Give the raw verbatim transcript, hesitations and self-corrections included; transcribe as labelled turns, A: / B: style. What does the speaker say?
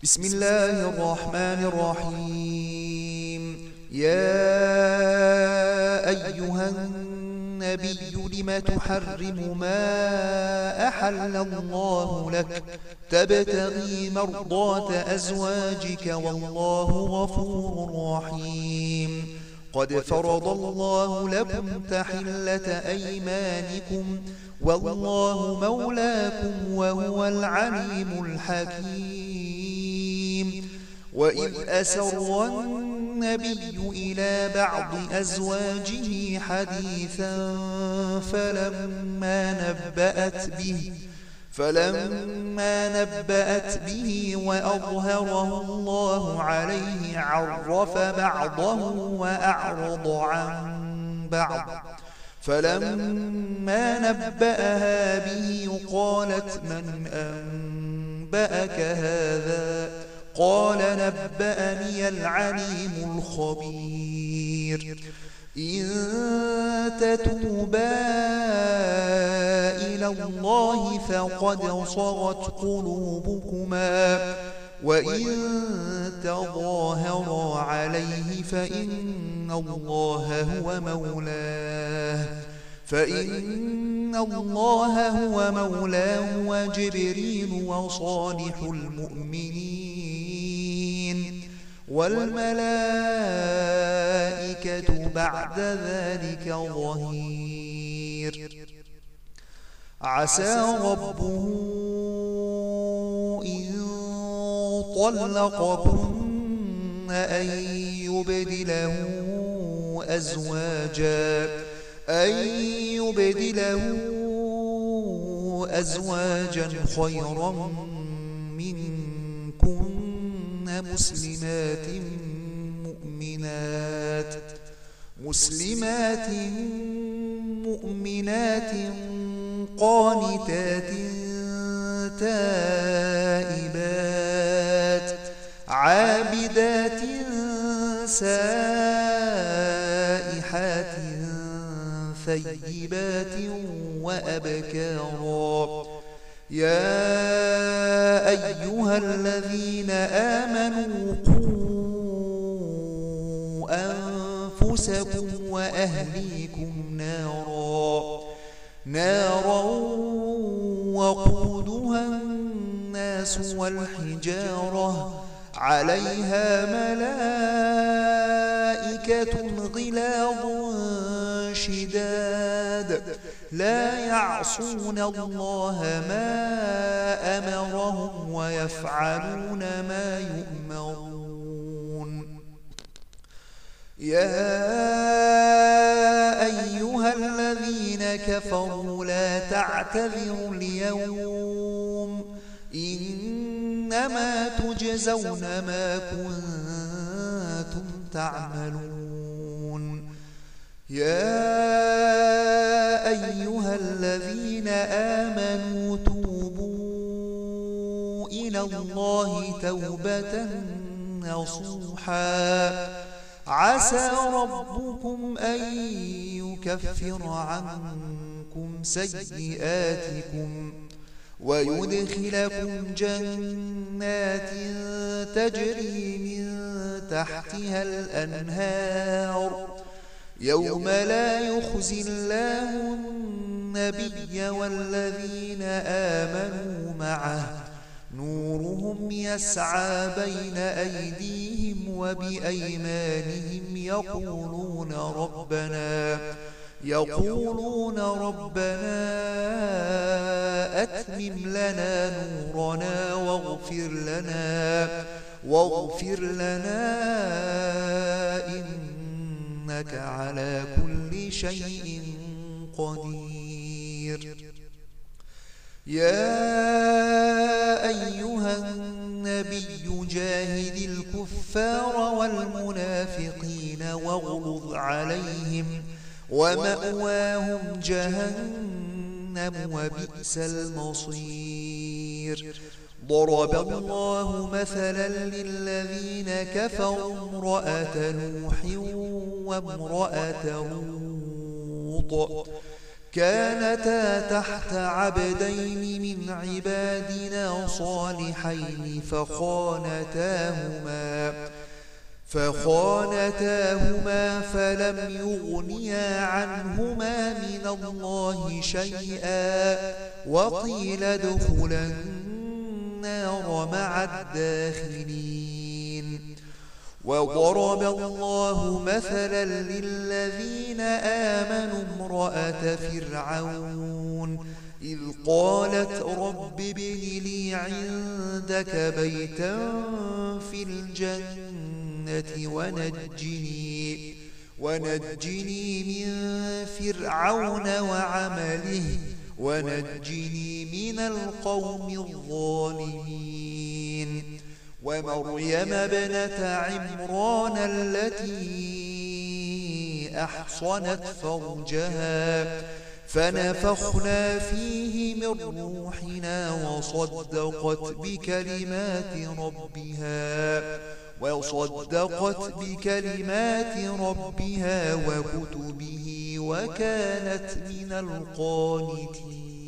A: بسم الله الرحمن الرحيم. يا أيها النبي لم تحرم ما أحل الله لك تبتغي مرضات أزواجك والله غفور رحيم. قد فرض الله لكم تحلة أيمانكم والله مولاكم وهو العليم الحكيم. وإذ أسر النبي إلى بعض أزواجه حديثا فلما نبأت به فلما نبأت به وأظهره الله عليه عرف بعضه وأعرض عن بعض. فلما نبأها به قالت من أنبأك هذا؟ قال نبأني العليم الخبير. إن تتوبا إلى الله فقد صغت قلوبكما وإن تظاهرا عليه فإن الله هو مولاه فإن الله هو مولاه وجبريل وصالح المؤمنين والملائكة بعد ذلك ظهير. عسى ربه إن طلقكن أن يبدله أزواجا أن يبدله أزواجا خيرا منكن مسلمات مؤمنات مسلمات مؤمنات قانتات تائبات عابدات سائحات ثيبات وأبكارا. يا أيها الذين آمنوا قوا أنفسكم وأهليكم نارا نارا وقودها الناس والحجارة عليها ملائكة غلاظ شداد لا يعصون الله ما أمرهم ويفعلون ما يؤمرون. يا أيها الذين كفروا لا تعتذروا اليوم إنما تجزون ما كنتم تعملون. يا أيها الذين آمنوا توبوا إلى الله توبة نصوحا عسى ربكم أن يكفر عنكم سيئاتكم ويدخلكم جنات تجري من تحتها الأنهار يوم لا يخزي الله النبي والذين آمنوا معه نورهم يسعى بين أيديهم وبأيمانهم يقولون ربنا يقولون ربنا أتمم لنا نورنا واغفر لنا واغفر لنا إنك على كل شيء قدير. يا أيها النبي جاهد الكفار والمنافقين واغلظ عليهم ومأواهم جهنم وبئس المصير. ضرب الله مثلا للذين كفروا امرأة نوح وامرأة لوط كانتا تحت عبدين من عبادنا صالحين فخانتاهما فخانتاهما فلم يغنيا عنهما من الله شيئا وقيل ادخلا النار مع الداخلين. وضرب الله مثلا للذين آمنوا امرأة فرعون إذ قالت رب ابن لي عندك بيتا في الجنة ونجني ونجني من فرعون وعمله ونجني من القوم الظالمين. ومريم ابنة عمران التي أحصنت فرجها فنفخنا فيه من روحنا وصدقت بكلمات ربها وصدقت بكلمات ربها وكتبه وكانت من القانتين.